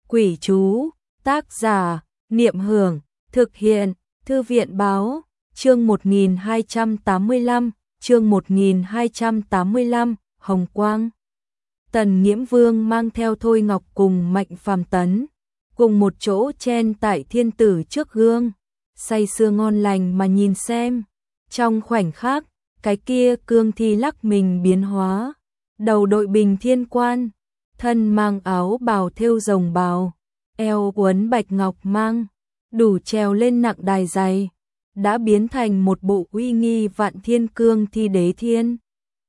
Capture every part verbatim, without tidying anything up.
Quỷ chú, tác giả, Niệm Hưởng, thực hiện, Thư viện Báo, chương một nghìn hai trăm tám mươi lăm, chương một nghìn hai trăm tám mươi lăm, Hồng Quang. Tần Nghiễm Vương mang theo Thôi Ngọc cùng Mạnh Phàm Tấn, cùng một chỗ chen tại thiên tử trước gương, say sưa ngon lành mà nhìn xem. Trong khoảnh khắc, cái kia cương thi lắc mình biến hóa, đầu đội bình thiên quan, thân mang áo bào thêu rồng bào, eo quấn bạch ngọc mang, đủ trèo lên nặng đài dày, đã biến thành một bộ uy nghi vạn thiên cương thi đế thiên.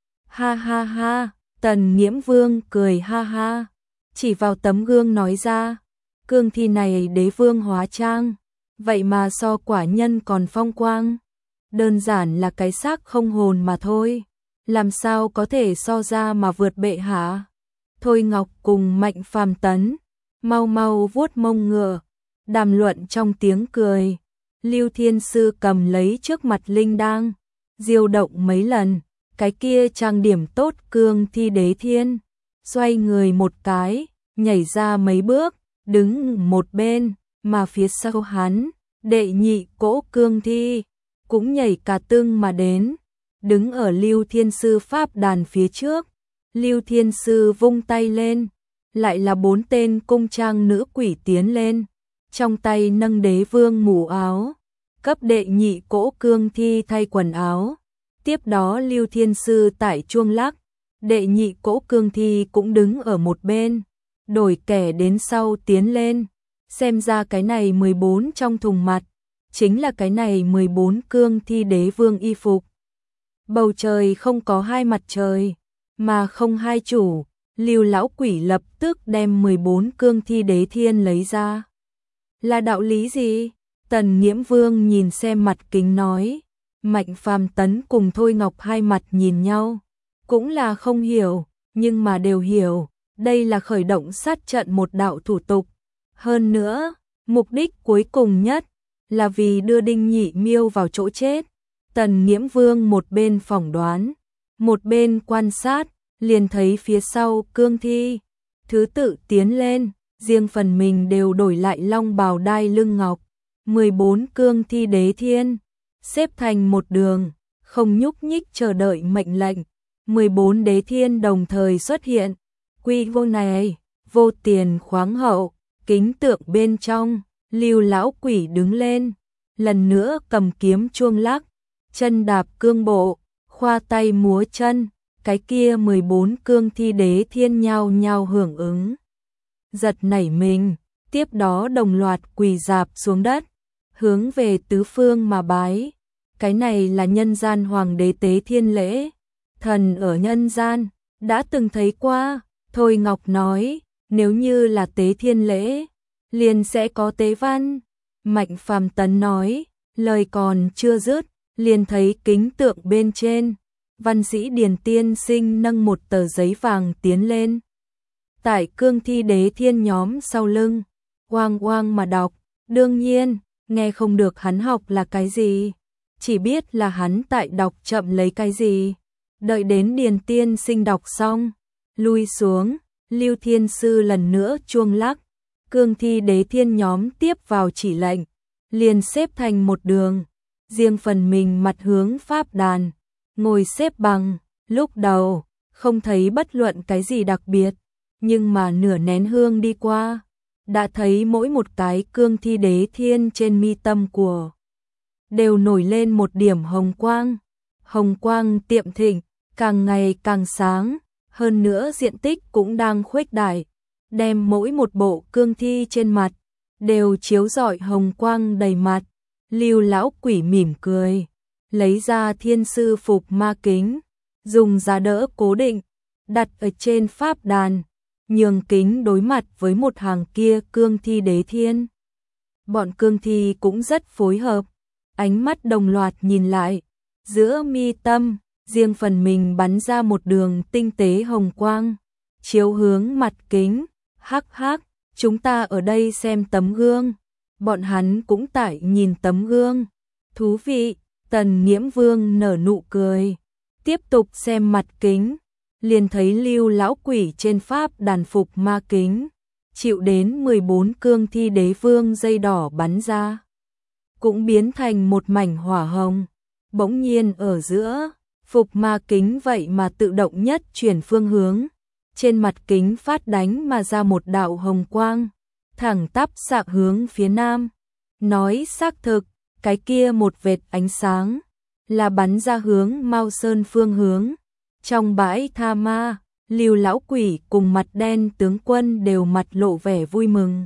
Ha ha ha, Tần Nghiễm Vương cười ha ha, chỉ vào tấm gương nói ra, cương thi này đế vương hóa trang, vậy mà so quả nhân còn phong quang, đơn giản là cái xác không hồn mà thôi, làm sao có thể so ra mà vượt bệ hạ. Thôi Ngọc cùng Mạnh Phàm Tấn mau mau vuốt mông ngựa, đàm luận trong tiếng cười. Lưu Thiên Sư cầm lấy trước mặt linh đang, diêu động mấy lần, cái kia trang điểm tốt cương thi đế thiên, xoay người một cái, nhảy ra mấy bước, đứng một bên, mà phía sau hắn, đệ nhị cỗ cương thi, cũng nhảy cả tưng mà đến, đứng ở Lưu Thiên Sư pháp đàn phía trước. Lưu Thiên Sư vung tay lên, lại là bốn tên cung trang nữ quỷ tiến lên, trong tay nâng đế vương mũ áo, cấp đệ nhị cỗ cương thi thay quần áo. Tiếp đó Lưu Thiên Sư tại chuông lắc, đệ nhị cỗ cương thi cũng đứng ở một bên, đổi kẻ đến sau tiến lên, xem ra cái này mười bốn trong thùng mặt, chính là cái này mười bốn cương thi đế vương y phục. Bầu trời không có hai mặt trời, mà không hai chủ, Lưu lão quỷ lập tức đem mười bốn cương thi đế thiên lấy ra. Là đạo lý gì? Tần Nghiễm Vương nhìn xem mặt kính nói. Mạnh Phàm Tấn cùng Thôi Ngọc hai mặt nhìn nhau, cũng là không hiểu, nhưng mà đều hiểu, đây là khởi động sát trận một đạo thủ tục. Hơn nữa, mục đích cuối cùng nhất là vì đưa Đinh Nhị Miêu vào chỗ chết. Tần Nghiễm Vương một bên phỏng đoán, một bên quan sát, liền thấy phía sau cương thi thứ tự tiến lên, riêng phần mình đều đổi lại long bào đai lưng ngọc, mười bốn cương thi đế thiên xếp thành một đường, không nhúc nhích chờ đợi mệnh lệnh. mười bốn đế thiên đồng thời xuất hiện, quy vô này, vô tiền khoáng hậu, kính tượng bên trong, Lưu lão quỷ đứng lên, lần nữa cầm kiếm chuông lắc, chân đạp cương bộ, khoa tay múa chân, cái kia mười bốn cương thi đế thiên nhao nhao hưởng ứng. Giật nảy mình, tiếp đó đồng loạt quỳ rạp xuống đất, hướng về tứ phương mà bái. Cái này là nhân gian hoàng đế tế thiên lễ, thần ở nhân gian, đã từng thấy qua. Thôi Ngọc nói, nếu như là tế thiên lễ, liền sẽ có tế văn. Mạnh Phàm Tấn nói, lời còn chưa dứt, liền thấy kính tượng bên trên, văn sĩ Điền Tiên Sinh nâng một tờ giấy vàng tiến lên. Tại cương thi đế thiên nhóm sau lưng, oang oang mà đọc, đương nhiên, nghe không được hắn học là cái gì, chỉ biết là hắn tại đọc chậm lấy cái gì. Đợi đến Điền Tiên Sinh đọc xong, lui xuống, Lưu Thiên Sư lần nữa chuông lắc, cương thi đế thiên nhóm tiếp vào chỉ lệnh, liền xếp thành một đường, riêng phần mình mặt hướng pháp đàn, ngồi xếp bằng. Lúc đầu không thấy bất luận cái gì đặc biệt, nhưng mà nửa nén hương đi qua, đã thấy mỗi một cái cương thi đế thiên trên mi tâm của đều nổi lên một điểm hồng quang. Hồng quang tiệm thịnh, càng ngày càng sáng, hơn nữa diện tích cũng đang khuếch đại, đem mỗi một bộ cương thi trên mặt đều chiếu rọi hồng quang đầy mặt. Lưu lão quỷ mỉm cười, lấy ra thiên sư phục ma kính, dùng giá đỡ cố định, đặt ở trên pháp đàn, nhường kính đối mặt với một hàng kia cương thi đế thiên. Bọn cương thi cũng rất phối hợp, ánh mắt đồng loạt nhìn lại, giữa mi tâm, riêng phần mình bắn ra một đường tinh tế hồng quang, chiếu hướng mặt kính. Hắc hắc, chúng ta ở đây xem tấm gương, bọn hắn cũng tại nhìn tấm gương. Thú vị. Tần Nghiễm Vương nở nụ cười, tiếp tục xem mặt kính, liền thấy Lưu lão quỷ trên pháp đàn phục ma kính, chịu đến mười bốn cương thi đế vương dây đỏ bắn ra, cũng biến thành một mảnh hỏa hồng. Bỗng nhiên ở giữa, phục ma kính vậy mà tự động nhất chuyển phương hướng, trên mặt kính phát đánh mà ra một đạo hồng quang, thẳng tắp xạ hướng phía nam. Nói xác thực, cái kia một vệt ánh sáng là bắn ra hướng Mao Sơn phương hướng. Trong bãi tha ma, Lưu lão quỷ cùng mặt đen tướng quân đều mặt lộ vẻ vui mừng.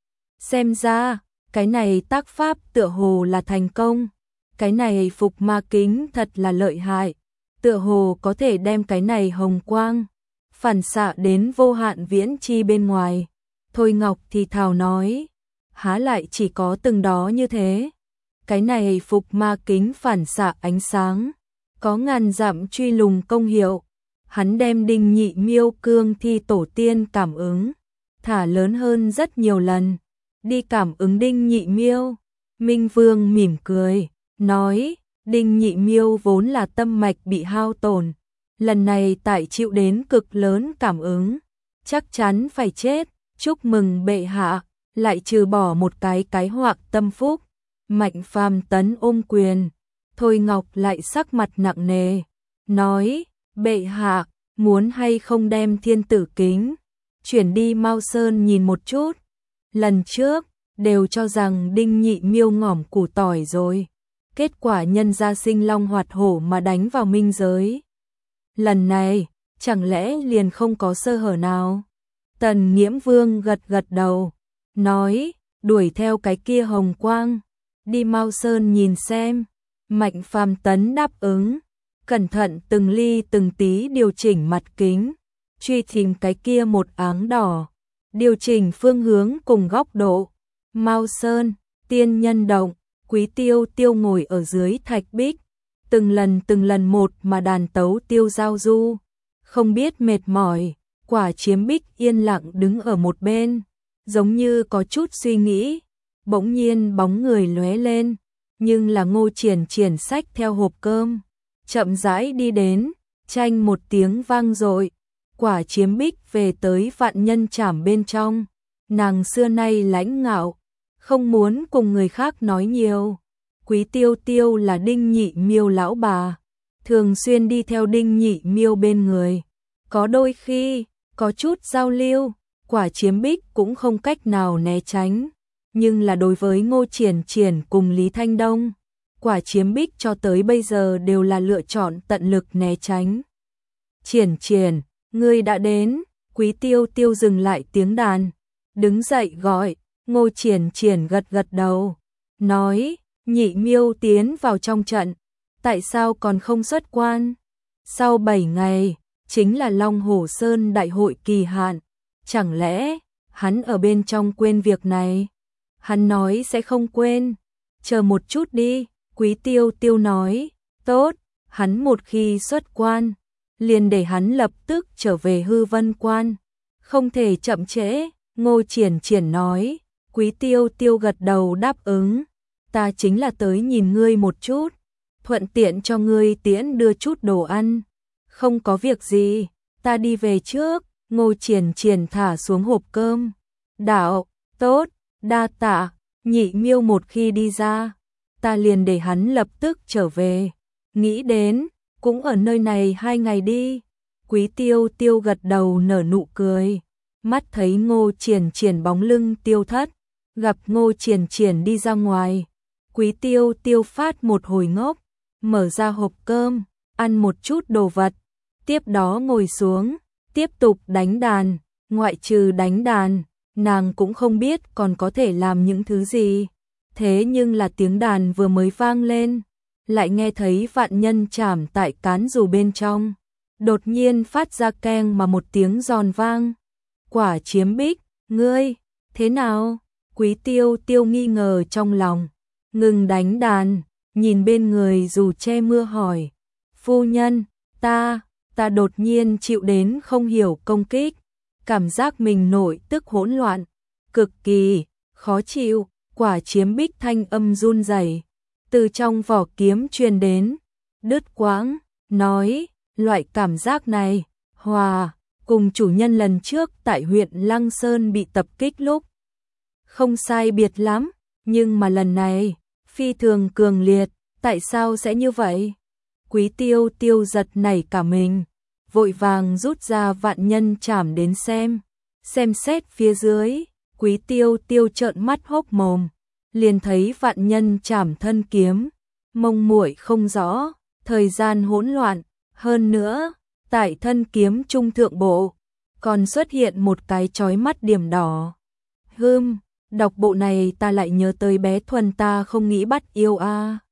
Xem ra, cái này tác pháp tựa hồ là thành công. Cái này phục ma kính thật là lợi hại, tựa hồ có thể đem cái này hồng quang phản xạ đến vô hạn viễn chi bên ngoài. Thôi Ngọc thì thào nói, há lại chỉ có từng đó như thế. Cái này phục ma kính phản xạ ánh sáng, có ngàn dặm truy lùng công hiệu. Hắn đem Đinh Nhị Miêu cương thi tổ tiên cảm ứng, thả lớn hơn rất nhiều lần, đi cảm ứng Đinh Nhị Miêu. Minh Vương mỉm cười, nói, Đinh Nhị Miêu vốn là tâm mạch bị hao tổn, lần này tại chịu đến cực lớn cảm ứng, chắc chắn phải chết. Chúc mừng bệ hạ, lại trừ bỏ một cái cái hoặc tâm phúc. Mạnh Phàm Tấn ôm quyền, Thôi Ngọc lại sắc mặt nặng nề, nói, bệ hạ, muốn hay không đem thiên tử kính chuyển đi Mao Sơn nhìn một chút. Lần trước, đều cho rằng Đinh Nhị Miêu ngỏm củ tỏi rồi, kết quả nhân gia sinh long hoạt hổ mà đánh vào minh giới. Lần này, chẳng lẽ liền không có sơ hở nào? Tần Nghiễm Vương gật gật đầu, nói, đuổi theo cái kia hồng quang, đi Mao Sơn nhìn xem. Mạnh Phàm Tấn đáp ứng, cẩn thận từng ly từng tí điều chỉnh mặt kính, truy tìm cái kia một áng đỏ, điều chỉnh phương hướng cùng góc độ. Mao Sơn, tiên nhân động, Quý Tiêu Tiêu ngồi ở dưới thạch bích, từng lần từng lần một mà đàn tấu tiêu giao du, không biết mệt mỏi. Quả Chiếm Bích yên lặng đứng ở một bên, giống như có chút suy nghĩ. Bỗng nhiên bóng người lóe lên, nhưng là Ngô Triển Triển xách theo hộp cơm, chậm rãi đi đến, chanh một tiếng vang dội. Quả Chiếm Bích về tới vạn nhân trảm bên trong, nàng xưa nay lãnh ngạo, không muốn cùng người khác nói nhiều. Quý Tiêu Tiêu là Đinh Nhị Miêu lão bà, thường xuyên đi theo Đinh Nhị Miêu bên người, có đôi khi có chút giao lưu. Quả Chiếm Bích cũng không cách nào né tránh, nhưng là đối với Ngô Triển Triển cùng Lý Thanh Đông, Quả Chiếm Bích cho tới bây giờ đều là lựa chọn tận lực né tránh. Triển Triển, ngươi đã đến. Quý Tiêu Tiêu dừng lại tiếng đàn, đứng dậy gọi. Ngô Triển Triển gật gật đầu, nói, Nhị Miêu tiến vào trong trận, tại sao còn không xuất quan? Sau bảy ngày, chính là Long Hổ Sơn đại hội kỳ hạn, chẳng lẽ hắn ở bên trong quên việc này? Hắn nói sẽ không quên, chờ một chút đi. Quý Tiêu Tiêu nói, tốt, hắn một khi xuất quan, liền để hắn lập tức trở về Hư Vân Quan, không thể chậm trễ. Ngô Triển Triển nói. Quý Tiêu Tiêu gật đầu đáp ứng, ta chính là tới nhìn ngươi một chút, thuận tiện cho ngươi tiễn đưa chút đồ ăn. Không có việc gì, ta đi về trước. Ngô Triển Triển thả xuống hộp cơm, đạo, tốt, đa tạ. Nhị Miêu một khi đi ra, ta liền để hắn lập tức trở về. Nghĩ đến, cũng ở nơi này hai ngày đi. Quý Tiêu Tiêu gật đầu nở nụ cười, mắt thấy Ngô Triển Triển bóng lưng tiêu thất, gặp Ngô Triển Triển đi ra ngoài. Quý Tiêu Tiêu phát một hồi ngốc, mở ra hộp cơm, ăn một chút đồ vật, tiếp đó ngồi xuống, tiếp tục đánh đàn. Ngoại trừ đánh đàn, nàng cũng không biết còn có thể làm những thứ gì. Thế nhưng là tiếng đàn vừa mới vang lên, lại nghe thấy vạn nhân trảm tại cán dù bên trong, đột nhiên phát ra keng mà một tiếng giòn vang. Quả Chiếm Bích, ngươi, thế nào? Quý Tiêu Tiêu nghi ngờ trong lòng, ngừng đánh đàn, nhìn bên người dù che mưa hỏi, phu nhân, ta, ta đột nhiên chịu đến không hiểu công kích, cảm giác mình nội tức hỗn loạn, cực kỳ khó chịu. Quả Chiếm Bích thanh âm run rẩy từ trong vỏ kiếm truyền đến, đứt quãng, nói, loại cảm giác này, hòa, cùng chủ nhân lần trước tại huyện Lăng Sơn bị tập kích lúc. Không sai biệt lắm, nhưng mà lần này, phi thường cường liệt, tại sao sẽ như vậy? Quý tiêu tiêu giật nảy cả mình, vội vàng rút ra vạn nhân chảm đến xem, xem xét phía dưới, quý tiêu tiêu trợn mắt hốc mồm, liền thấy vạn nhân chảm thân kiếm, mông muội không rõ, thời gian hỗn loạn, hơn nữa, tại thân kiếm trung thượng bộ, còn xuất hiện một cái chói mắt điểm đỏ. Hừm, đọc bộ này ta lại nhớ tới bé Thuần ta không nghĩ bắt yêu a.